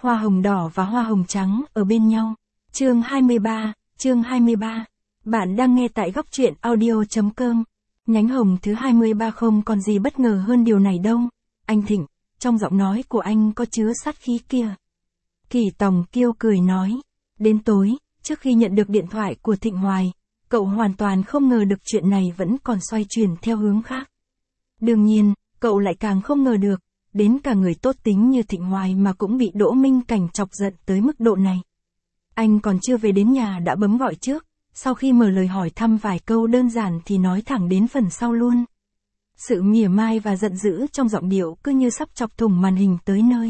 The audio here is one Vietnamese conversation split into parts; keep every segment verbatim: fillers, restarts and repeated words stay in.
Hoa hồng đỏ và hoa hồng trắng ở bên nhau. Chương hai mươi ba, chương hai mươi ba. Bạn đang nghe tại góc truyện audio.com. Nhánh hồng thứ hai mươi ba không còn gì bất ngờ hơn điều này đâu. Anh Thịnh, trong giọng nói của anh có chứa sát khí kia. Kỳ Tòng Kiêu cười nói. Đến tối, trước khi nhận được điện thoại của Thịnh Hoài, cậu hoàn toàn không ngờ được chuyện này vẫn còn xoay chuyển theo hướng khác. Đương nhiên, cậu lại càng không ngờ được, đến cả người tốt tính như Thịnh Hoài mà cũng bị Đỗ Minh Cảnh chọc giận tới mức độ này. Anh còn chưa về đến nhà đã bấm gọi trước, sau khi mở lời hỏi thăm vài câu đơn giản thì nói thẳng đến phần sau luôn. Sự mỉa mai và giận dữ trong giọng điệu cứ như sắp chọc thủng màn hình tới nơi.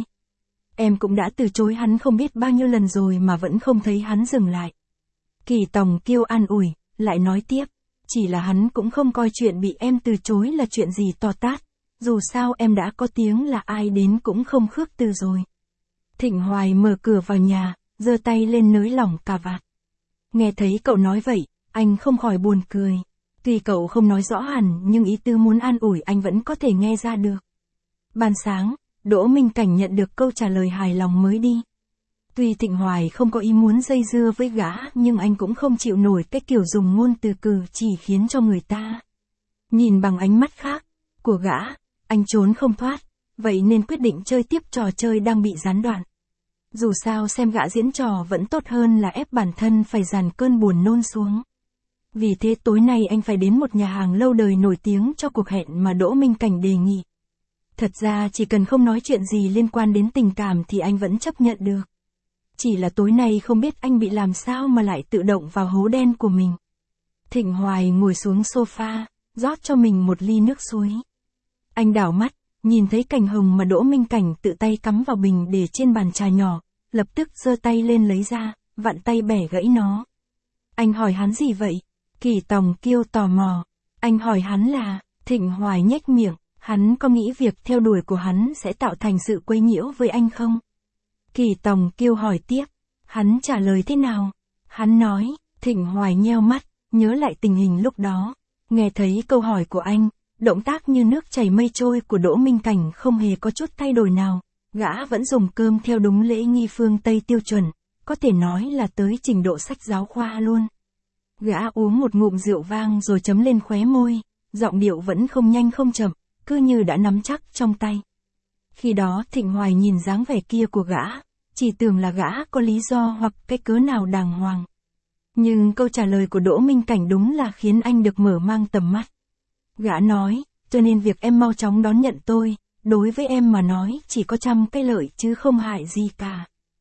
Em cũng đã từ chối hắn không biết bao nhiêu lần rồi mà vẫn không thấy hắn dừng lại. Kỳ Tòng Kiêu an ủi, lại nói tiếp, chỉ là hắn cũng không coi chuyện bị em từ chối là chuyện gì to tát. Dù sao em đã có tiếng là ai đến cũng không khước từ rồi. Thịnh Hoài mở cửa vào nhà, giơ tay lên nới lỏng cà vạt. Nghe thấy cậu nói vậy, anh không khỏi buồn cười. Tuy cậu không nói rõ hẳn nhưng ý tư muốn an ủi anh vẫn có thể nghe ra được. Ban sáng, Đỗ Minh Cảnh nhận được câu trả lời hài lòng mới đi. Tuy Thịnh Hoài không có ý muốn dây dưa với gã nhưng anh cũng không chịu nổi cái kiểu dùng ngôn từ cử chỉ khiến cho người ta nhìn bằng ánh mắt khác của gã. Anh trốn không thoát, vậy nên quyết định chơi tiếp trò chơi đang bị gián đoạn. Dù sao xem gã diễn trò vẫn tốt hơn là ép bản thân phải dàn cơn buồn nôn xuống. Vì thế tối nay anh phải đến một nhà hàng lâu đời nổi tiếng cho cuộc hẹn mà Đỗ Minh Cảnh đề nghị. Thật ra chỉ cần không nói chuyện gì liên quan đến tình cảm thì anh vẫn chấp nhận được. Chỉ là tối nay không biết anh bị làm sao mà lại tự động vào hố đen của mình. Thịnh Hoài ngồi xuống sofa, rót cho mình một ly nước suối. Anh đảo mắt, nhìn thấy cành hồng mà Đỗ Minh Cảnh tự tay cắm vào bình để trên bàn trà nhỏ, lập tức giơ tay lên lấy ra, vặn tay bẻ gãy nó. Anh hỏi hắn gì vậy? Kỳ Tòng Kiêu tò mò. Anh hỏi hắn là, Thịnh Hoài nhếch miệng, hắn có nghĩ việc theo đuổi của hắn sẽ tạo thành sự quấy nhiễu với anh không? Kỳ Tòng Kiêu hỏi tiếp, hắn trả lời thế nào? Hắn nói, Thịnh Hoài nheo mắt, nhớ lại tình hình lúc đó. Nghe thấy câu hỏi của anh, động tác như nước chảy mây trôi của Đỗ Minh Cảnh không hề có chút thay đổi nào, gã vẫn dùng cơm theo đúng lễ nghi phương Tây tiêu chuẩn, có thể nói là tới trình độ sách giáo khoa luôn. Gã uống một ngụm rượu vang rồi chấm lên khóe môi, giọng điệu vẫn không nhanh không chậm, cứ như đã nắm chắc trong tay. Khi đó Thịnh Hoài nhìn dáng vẻ kia của gã, chỉ tưởng là gã có lý do hoặc cái cớ nào đàng hoàng. Nhưng câu trả lời của Đỗ Minh Cảnh đúng là khiến anh được mở mang tầm mắt. Gã nói, cho nên việc em mau chóng đón nhận tôi, đối với em mà nói chỉ có trăm cái lợi chứ không hại gì cả.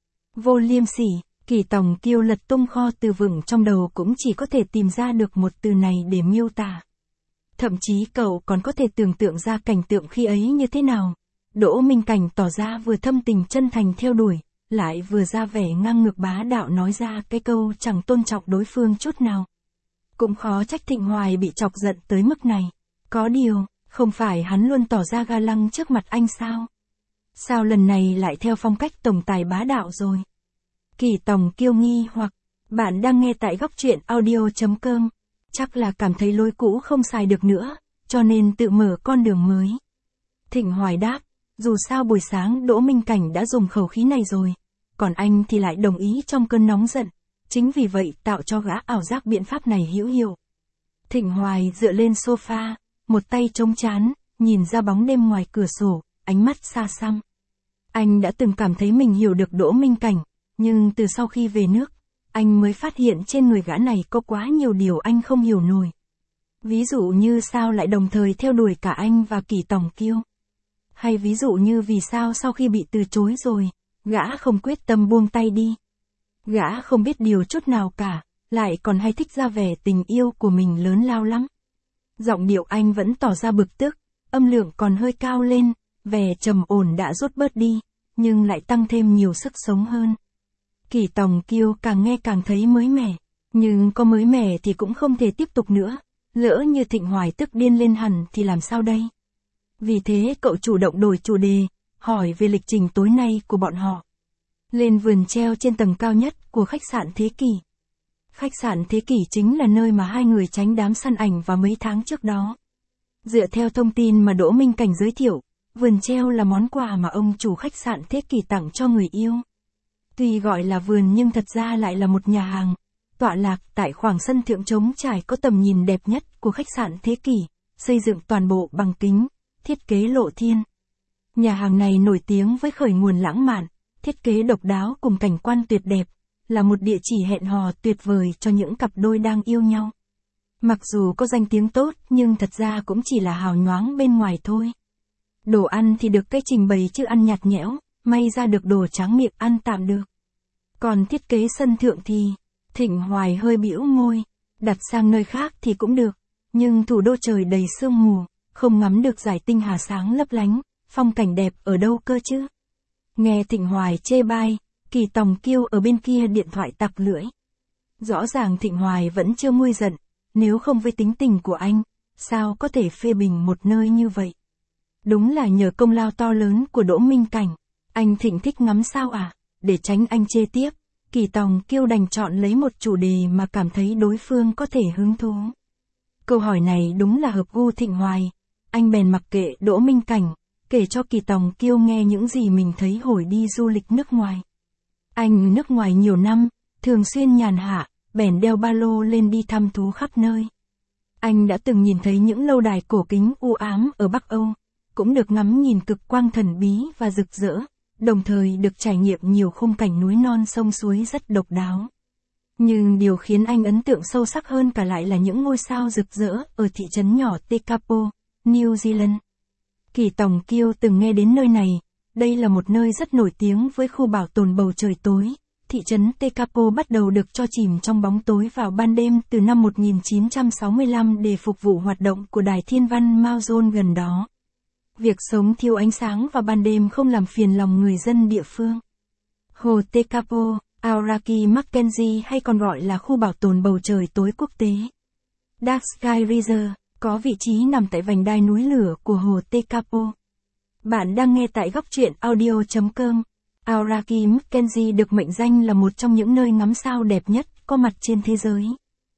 Vô liêm sỉ, Kỳ Tòng Kiêu lật tung kho từ vựng trong đầu cũng chỉ có thể tìm ra được một từ này để miêu tả. Thậm chí cậu còn có thể tưởng tượng ra cảnh tượng khi ấy như thế nào. Đỗ Minh Cảnh tỏ ra vừa thâm tình chân thành theo đuổi, lại vừa ra vẻ ngang ngược bá đạo nói ra cái câu chẳng tôn trọng đối phương chút nào. Cũng khó trách Thịnh Hoài bị chọc giận tới mức này. Có điều, không phải hắn luôn tỏ ra ga lăng trước mặt anh sao? Sao lần này lại theo phong cách tổng tài bá đạo rồi? Kỳ Tòng Kiêu nghi hoặc, bạn đang nghe tại góc truyện audio.com. Chắc là cảm thấy lối cũ không xài được nữa, cho nên tự mở con đường mới. Thịnh Hoài đáp, dù sao buổi sáng Đỗ Minh Cảnh đã dùng khẩu khí này rồi, còn anh thì lại đồng ý trong cơn nóng giận, chính vì vậy tạo cho gã ảo giác biện pháp này hữu hiệu. Thịnh Hoài dựa lên sofa, một tay chống trán, nhìn ra bóng đêm ngoài cửa sổ, ánh mắt xa xăm. Anh đã từng cảm thấy mình hiểu được Đỗ Minh Cảnh, nhưng từ sau khi về nước, anh mới phát hiện trên người gã này có quá nhiều điều anh không hiểu nổi. Ví dụ như sao lại đồng thời theo đuổi cả anh và Kỳ Tòng Kiêu. Hay ví dụ như vì sao sau khi bị từ chối rồi, gã không quyết tâm buông tay đi. Gã không biết điều chút nào cả, lại còn hay thích ra vẻ tình yêu của mình lớn lao lắm. Giọng điệu anh vẫn tỏ ra bực tức, âm lượng còn hơi cao lên, vẻ trầm ổn đã rút bớt đi, nhưng lại tăng thêm nhiều sức sống hơn. Kỳ Tòng Kiêu càng nghe càng thấy mới mẻ, nhưng có mới mẻ thì cũng không thể tiếp tục nữa, lỡ như Thịnh Hoài tức điên lên hẳn thì làm sao đây? Vì thế cậu chủ động đổi chủ đề, hỏi về lịch trình tối nay của bọn họ. Lên vườn treo trên tầng cao nhất của khách sạn Thế Kỷ. Khách sạn Thế Kỷ chính là nơi mà hai người tránh đám săn ảnh vào mấy tháng trước đó. Dựa theo thông tin mà Đỗ Minh Cảnh giới thiệu, vườn treo là món quà mà ông chủ khách sạn Thế Kỷ tặng cho người yêu. Tuy gọi là vườn nhưng thật ra lại là một nhà hàng, tọa lạc tại khoảng sân thượng trống trải có tầm nhìn đẹp nhất của khách sạn thế kỷ, xây dựng toàn bộ bằng kính, thiết kế lộ thiên. Nhà hàng này nổi tiếng với khởi nguồn lãng mạn, thiết kế độc đáo cùng cảnh quan tuyệt đẹp, là một địa chỉ hẹn hò tuyệt vời cho những cặp đôi đang yêu nhau. Mặc dù có danh tiếng tốt nhưng thật ra cũng chỉ là hào nhoáng bên ngoài thôi. Đồ ăn thì được cái trình bày chứ ăn nhạt nhẽo, may ra được đồ tráng miệng ăn tạm được. Còn thiết kế sân thượng thì, Thịnh Hoài hơi bĩu môi, đặt sang nơi khác thì cũng được, nhưng thủ đô trời đầy sương mù, không ngắm được dải tinh hà sáng lấp lánh, phong cảnh đẹp ở đâu cơ chứ. Nghe Thịnh Hoài chê bai, Kỳ Tòng Kiêu ở bên kia điện thoại tặc lưỡi. Rõ ràng Thịnh Hoài vẫn chưa nguôi giận, nếu không với tính tình của anh, sao có thể phê bình một nơi như vậy. Đúng là nhờ công lao to lớn của Đỗ Minh Cảnh, anh Thịnh thích ngắm sao à, để tránh anh chê tiếp, Kỳ Tòng Kiêu đành chọn lấy một chủ đề mà cảm thấy đối phương có thể hứng thú. Câu hỏi này đúng là hợp gu Thịnh Hoài, anh bèn mặc kệ Đỗ Minh Cảnh, kể cho Kỳ Tòng Kiêu nghe những gì mình thấy hồi đi du lịch nước ngoài. Anh nước ngoài nhiều năm, thường xuyên nhàn hạ, bèn đeo ba lô lên đi thăm thú khắp nơi. Anh đã từng nhìn thấy những lâu đài cổ kính u ám ở Bắc Âu, cũng được ngắm nhìn cực quang thần bí và rực rỡ, đồng thời được trải nghiệm nhiều khung cảnh núi non sông suối rất độc đáo. Nhưng điều khiến anh ấn tượng sâu sắc hơn cả lại là những ngôi sao rực rỡ ở thị trấn nhỏ Tekapo, New Zealand. Kỳ Tòng Kiêu từng nghe đến nơi này, đây là một nơi rất nổi tiếng với khu bảo tồn bầu trời tối. Thị trấn Tekapo bắt đầu được cho chìm trong bóng tối vào ban đêm từ năm một nghìn chín trăm sáu mươi lăm để phục vụ hoạt động của đài thiên văn Mount John gần đó. Việc sống thiếu ánh sáng vào ban đêm không làm phiền lòng người dân địa phương. Hồ Tekapo, Aoraki Mackenzie hay còn gọi là khu bảo tồn bầu trời tối quốc tế. Dark Sky Reserve, có vị trí nằm tại vành đai núi lửa của hồ Tekapo. Bạn đang nghe tại góc truyện audio chấm com. Aoraki Mackenzie được mệnh danh là một trong những nơi ngắm sao đẹp nhất có mặt trên thế giới.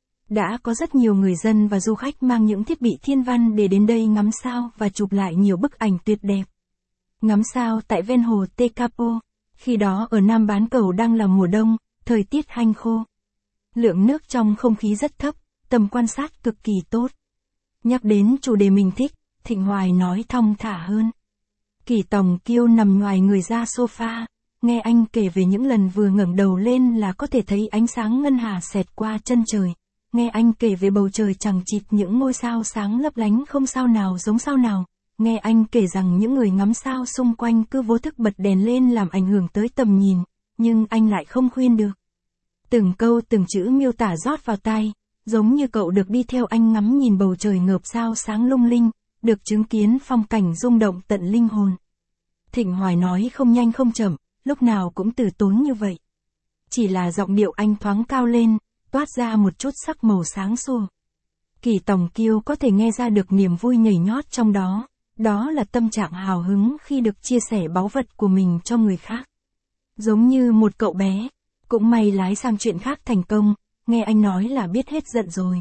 Đã có rất nhiều người dân và du khách mang những thiết bị thiên văn để đến đây ngắm sao và chụp lại nhiều bức ảnh tuyệt đẹp. Ngắm sao tại ven hồ Tekapo, khi đó ở Nam bán cầu đang là mùa đông, thời tiết hanh khô. Lượng nước trong không khí rất thấp, tầm quan sát cực kỳ tốt. Nhắc đến chủ đề mình thích, Thịnh Hoài nói thong thả hơn. Kỳ Tòng Kiêu nằm ngoài người ra sofa, nghe anh kể về những lần vừa ngẩng đầu lên là có thể thấy ánh sáng ngân hà xẹt qua chân trời. Nghe anh kể về bầu trời chằng chịt những ngôi sao sáng lấp lánh không sao nào giống sao nào. Nghe anh kể rằng những người ngắm sao xung quanh cứ vô thức bật đèn lên làm ảnh hưởng tới tầm nhìn, nhưng anh lại không khuyên được. Từng câu từng chữ miêu tả rót vào tai, giống như cậu được đi theo anh ngắm nhìn bầu trời ngợp sao sáng lung linh, được chứng kiến phong cảnh rung động tận linh hồn. Thịnh Hoài nói không nhanh không chậm, lúc nào cũng từ tốn như vậy. Chỉ là giọng điệu anh thoáng cao lên, toát ra một chút sắc màu sáng sủa. Kỳ Tòng Kiêu có thể nghe ra được niềm vui nhảy nhót trong đó, đó là tâm trạng hào hứng khi được chia sẻ báu vật của mình cho người khác. Giống như một cậu bé, cũng may lái sang chuyện khác thành công, nghe anh nói là biết hết giận rồi.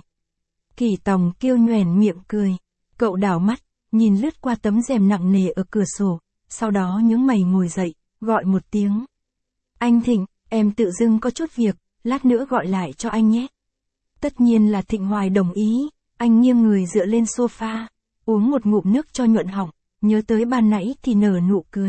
Kỳ Tòng Kiêu nhoẻn miệng cười, cậu đảo mắt, nhìn lướt qua tấm rèm nặng nề ở cửa sổ, sau đó nhướng mày ngồi dậy, gọi một tiếng. Anh Thịnh, em tự dưng có chút việc, lát nữa gọi lại cho anh nhé. Tất nhiên là Thịnh Hoài đồng ý, anh nghiêng người dựa lên sofa, uống một ngụm nước cho nhuận họng, nhớ tới ban nãy thì nở nụ cười.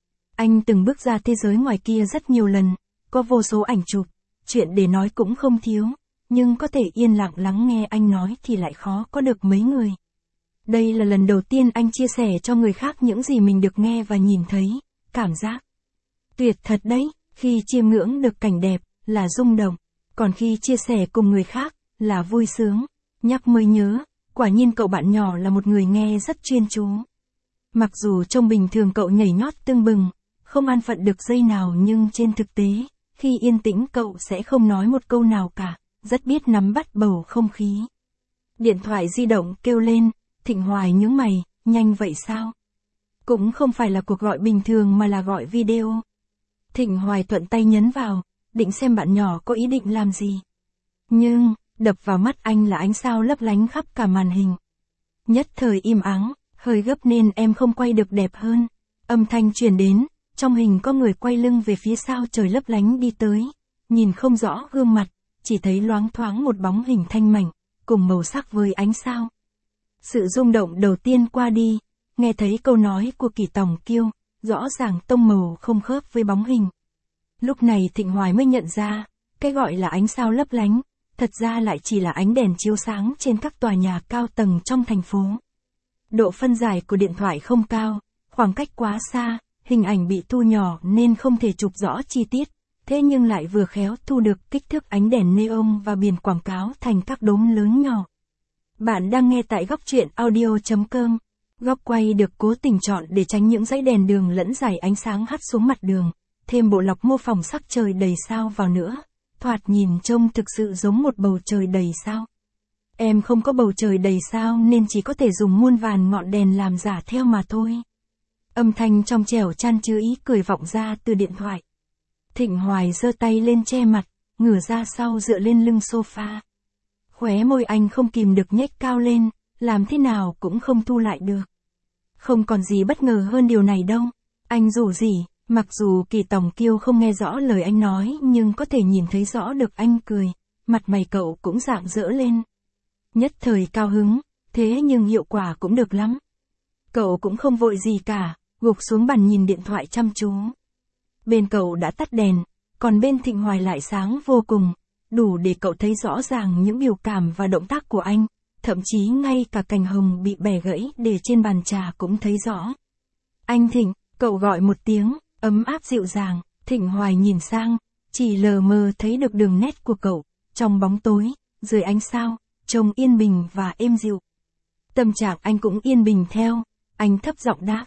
Anh từng bước ra thế giới ngoài kia rất nhiều lần, có vô số ảnh chụp, chuyện để nói cũng không thiếu, nhưng có thể yên lặng lắng nghe anh nói thì lại khó có được mấy người. Đây là lần đầu tiên anh chia sẻ cho người khác những gì mình được nghe và nhìn thấy, cảm giác tuyệt thật đấy, khi chiêm ngưỡng được cảnh đẹp, là rung động, còn khi chia sẻ cùng người khác, là vui sướng. Nhắc mới nhớ, quả nhiên cậu bạn nhỏ là một người nghe rất chuyên chú. Mặc dù trông bình thường cậu nhảy nhót tưng bừng, không an phận được giây nào nhưng trên thực tế, khi yên tĩnh cậu sẽ không nói một câu nào cả, rất biết nắm bắt bầu không khí. Điện thoại di động kêu lên, Thịnh Hoài nhướng mày, nhanh vậy sao? Cũng không phải là cuộc gọi bình thường mà là gọi video. Thịnh Hoài thuận tay nhấn vào, định xem bạn nhỏ có ý định làm gì. Nhưng, đập vào mắt anh là ánh sao lấp lánh khắp cả màn hình. Nhất thời im ắng, hơi gấp nên em không quay được đẹp hơn. Âm thanh truyền đến, Trong hình có người quay lưng về phía sao trời lấp lánh đi tới, nhìn không rõ gương mặt, chỉ thấy loáng thoáng một bóng hình thanh mảnh, cùng màu sắc với ánh sao. Sự rung động đầu tiên qua đi, nghe thấy câu nói của Kỳ Tòng Kiêu, rõ ràng tông màu không khớp với bóng hình. Lúc này Thịnh Hoài mới nhận ra, cái gọi là ánh sao lấp lánh, thật ra lại chỉ là ánh đèn chiếu sáng trên các tòa nhà cao tầng trong thành phố. Độ phân giải của điện thoại không cao, khoảng cách quá xa, hình ảnh bị thu nhỏ nên không thể chụp rõ chi tiết, thế nhưng lại vừa khéo thu được kích thước ánh đèn neon và biển quảng cáo thành các đốm lớn nhỏ. Bạn đang nghe tại góc truyện audio chấm com. Góc quay được cố tình chọn để tránh những dãy đèn đường lẫn dải ánh sáng hắt xuống mặt đường, thêm bộ lọc mô phỏng sắc trời đầy sao vào nữa, thoạt nhìn trông thực sự giống một bầu trời đầy sao. Em không có bầu trời đầy sao nên chỉ có thể dùng muôn vàn ngọn đèn làm giả theo mà thôi. Âm thanh trong trẻo chan chứa ý cười vọng ra từ điện thoại. Thịnh Hoài giơ tay lên che mặt, ngửa ra sau dựa lên lưng sofa. Khóe môi anh không kìm được nhếch cao lên, làm thế nào cũng không thu lại được. Không còn gì bất ngờ hơn điều này đâu. Anh rủ rỉ, mặc dù Kỳ Tòng Kiêu không nghe rõ lời anh nói nhưng có thể nhìn thấy rõ được anh cười, mặt mày cậu cũng rạng rỡ lên. Nhất thời cao hứng, thế nhưng hiệu quả cũng được lắm. Cậu cũng không vội gì cả, gục xuống bàn nhìn điện thoại chăm chú. Bên cậu đã tắt đèn, còn bên Thịnh Hoài lại sáng vô cùng, đủ để cậu thấy rõ ràng những biểu cảm và động tác của anh, thậm chí ngay cả cành hồng bị bẻ gãy để trên bàn trà cũng thấy rõ. Anh Thịnh, cậu gọi một tiếng, ấm áp dịu dàng. Thịnh Hoài nhìn sang, chỉ lờ mờ thấy được đường nét của cậu, trong bóng tối, dưới ánh sao, trông yên bình và êm dịu. Tâm trạng anh cũng yên bình theo, anh thấp giọng đáp.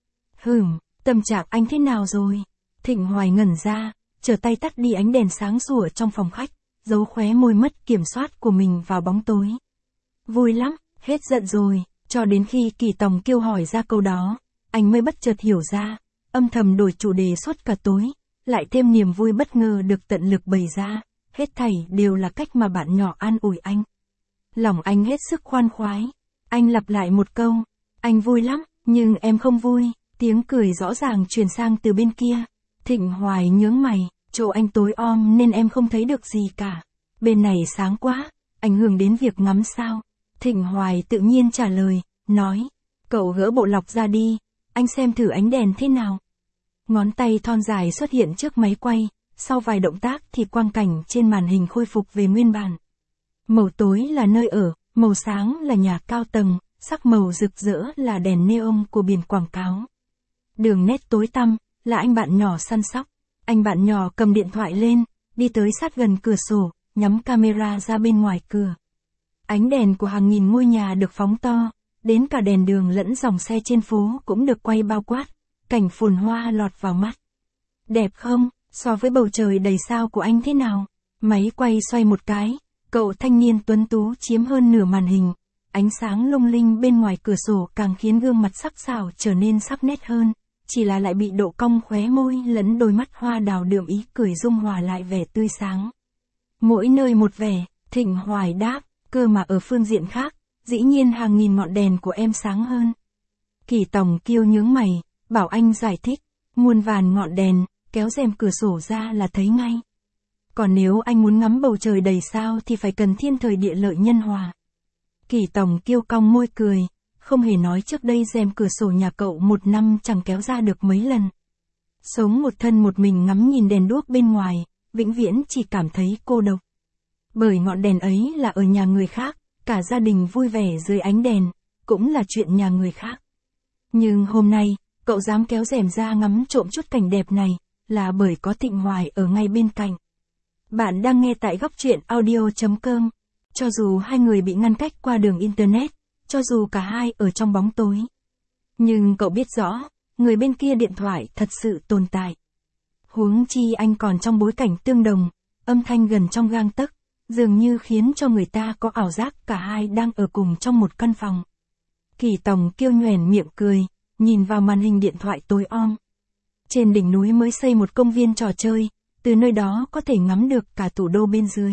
Hừm, tâm trạng anh thế nào rồi? Thịnh Hoài ngẩn ra, trở tay tắt đi ánh đèn sáng sủa trong phòng khách, giấu khóe môi mất kiểm soát của mình vào bóng tối. Vui lắm, hết giận rồi, cho đến khi Kỳ Tòng Kiêu hỏi ra câu đó, anh mới bất chợt hiểu ra, âm thầm đổi chủ đề suốt cả tối, lại thêm niềm vui bất ngờ được tận lực bày ra, hết thảy đều là cách mà bạn nhỏ an ủi anh. Lòng anh hết sức khoan khoái, anh lặp lại một câu, anh vui lắm, nhưng em không vui, tiếng cười rõ ràng truyền sang từ bên kia. Thịnh Hoài nhướng mày, chỗ anh tối om nên em không thấy được gì cả, bên này sáng quá, ảnh hưởng đến việc ngắm sao. Thịnh Hoài tự nhiên trả lời, nói, cậu gỡ bộ lọc ra đi, anh xem thử ánh đèn thế nào. Ngón tay thon dài xuất hiện trước máy quay, sau vài động tác thì quang cảnh trên màn hình khôi phục về nguyên bản. Màu tối là nơi ở, màu sáng là nhà cao tầng, sắc màu rực rỡ là đèn neon của biển quảng cáo. Đường nét tối tăm, là anh bạn nhỏ săn sóc. Anh bạn nhỏ cầm điện thoại lên, đi tới sát gần cửa sổ, nhắm camera ra bên ngoài cửa. Ánh đèn của hàng nghìn ngôi nhà được phóng to, đến cả đèn đường lẫn dòng xe trên phố cũng được quay bao quát, cảnh phồn hoa lọt vào mắt. Đẹp không, so với bầu trời đầy sao của anh thế nào? Máy quay xoay một cái, cậu thanh niên tuấn tú chiếm hơn nửa màn hình, ánh sáng lung linh bên ngoài cửa sổ càng khiến gương mặt sắc sảo trở nên sắc nét hơn, chỉ là lại bị độ cong khóe môi lẫn đôi mắt hoa đào đượm ý cười dung hòa lại vẻ tươi sáng. Mỗi nơi một vẻ, Thịnh Hoài đáp, cơ mà ở phương diện khác, dĩ nhiên hàng nghìn ngọn đèn của em sáng hơn. Kỳ Tòng Kiêu nhướng mày, bảo anh giải thích, muôn vàn ngọn đèn, kéo rèm cửa sổ ra là thấy ngay. Còn nếu anh muốn ngắm bầu trời đầy sao thì phải cần thiên thời địa lợi nhân hòa. Kỳ Tòng Kiêu cong môi cười, không hề nói trước đây rèm cửa sổ nhà cậu một năm chẳng kéo ra được mấy lần. Sống một thân một mình ngắm nhìn đèn đuốc bên ngoài, vĩnh viễn chỉ cảm thấy cô độc. Bởi ngọn đèn ấy là ở nhà người khác, cả gia đình vui vẻ dưới ánh đèn, cũng là chuyện nhà người khác. Nhưng hôm nay, cậu dám kéo rèm ra ngắm trộm chút cảnh đẹp này, là bởi có Thịnh Hoài ở ngay bên cạnh. Bạn đang nghe tại góc truyện audio chấm com. Cho dù hai người bị ngăn cách qua đường Internet, cho dù cả hai ở trong bóng tối. Nhưng cậu biết rõ, người bên kia điện thoại thật sự tồn tại. Huống chi anh còn trong bối cảnh tương đồng, âm thanh gần trong gang tấc, dường như khiến cho người ta có ảo giác cả hai đang ở cùng trong một căn phòng. Kỳ Tòng Kiêu nhoẻn miệng cười, nhìn vào màn hình điện thoại tối om. Trên đỉnh núi mới xây một công viên trò chơi, từ nơi đó có thể ngắm được cả thủ đô bên dưới.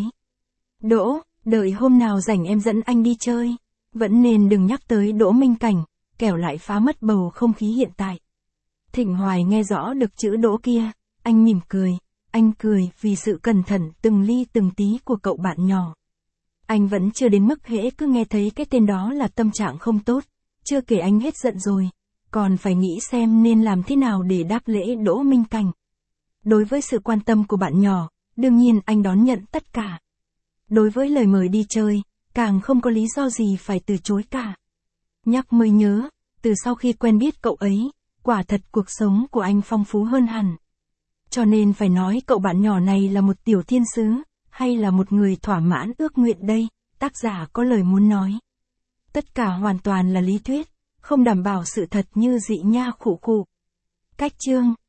Đỗ, đợi hôm nào rảnh em dẫn anh đi chơi. Vẫn nên đừng nhắc tới Đỗ Minh Cảnh, kẻo lại phá mất bầu không khí hiện tại. Thịnh Hoài nghe rõ được chữ Đỗ kia, anh mỉm cười, anh cười vì sự cẩn thận từng ly từng tí của cậu bạn nhỏ. Anh vẫn chưa đến mức hễ cứ nghe thấy cái tên đó là tâm trạng không tốt, chưa kể anh hết giận rồi, còn phải nghĩ xem nên làm thế nào để đáp lễ Đỗ Minh Cảnh. Đối với sự quan tâm của bạn nhỏ, đương nhiên anh đón nhận tất cả. Đối với lời mời đi chơi, càng không có lý do gì phải từ chối cả. Nhắc mới nhớ, từ sau khi quen biết cậu ấy, quả thật cuộc sống của anh phong phú hơn hẳn. Cho nên phải nói cậu bạn nhỏ này là một tiểu thiên sứ, hay là một người thỏa mãn ước nguyện đây, tác giả có lời muốn nói. Tất cả hoàn toàn là lý thuyết, không đảm bảo sự thật như dị nha khụ khụ. Cách chương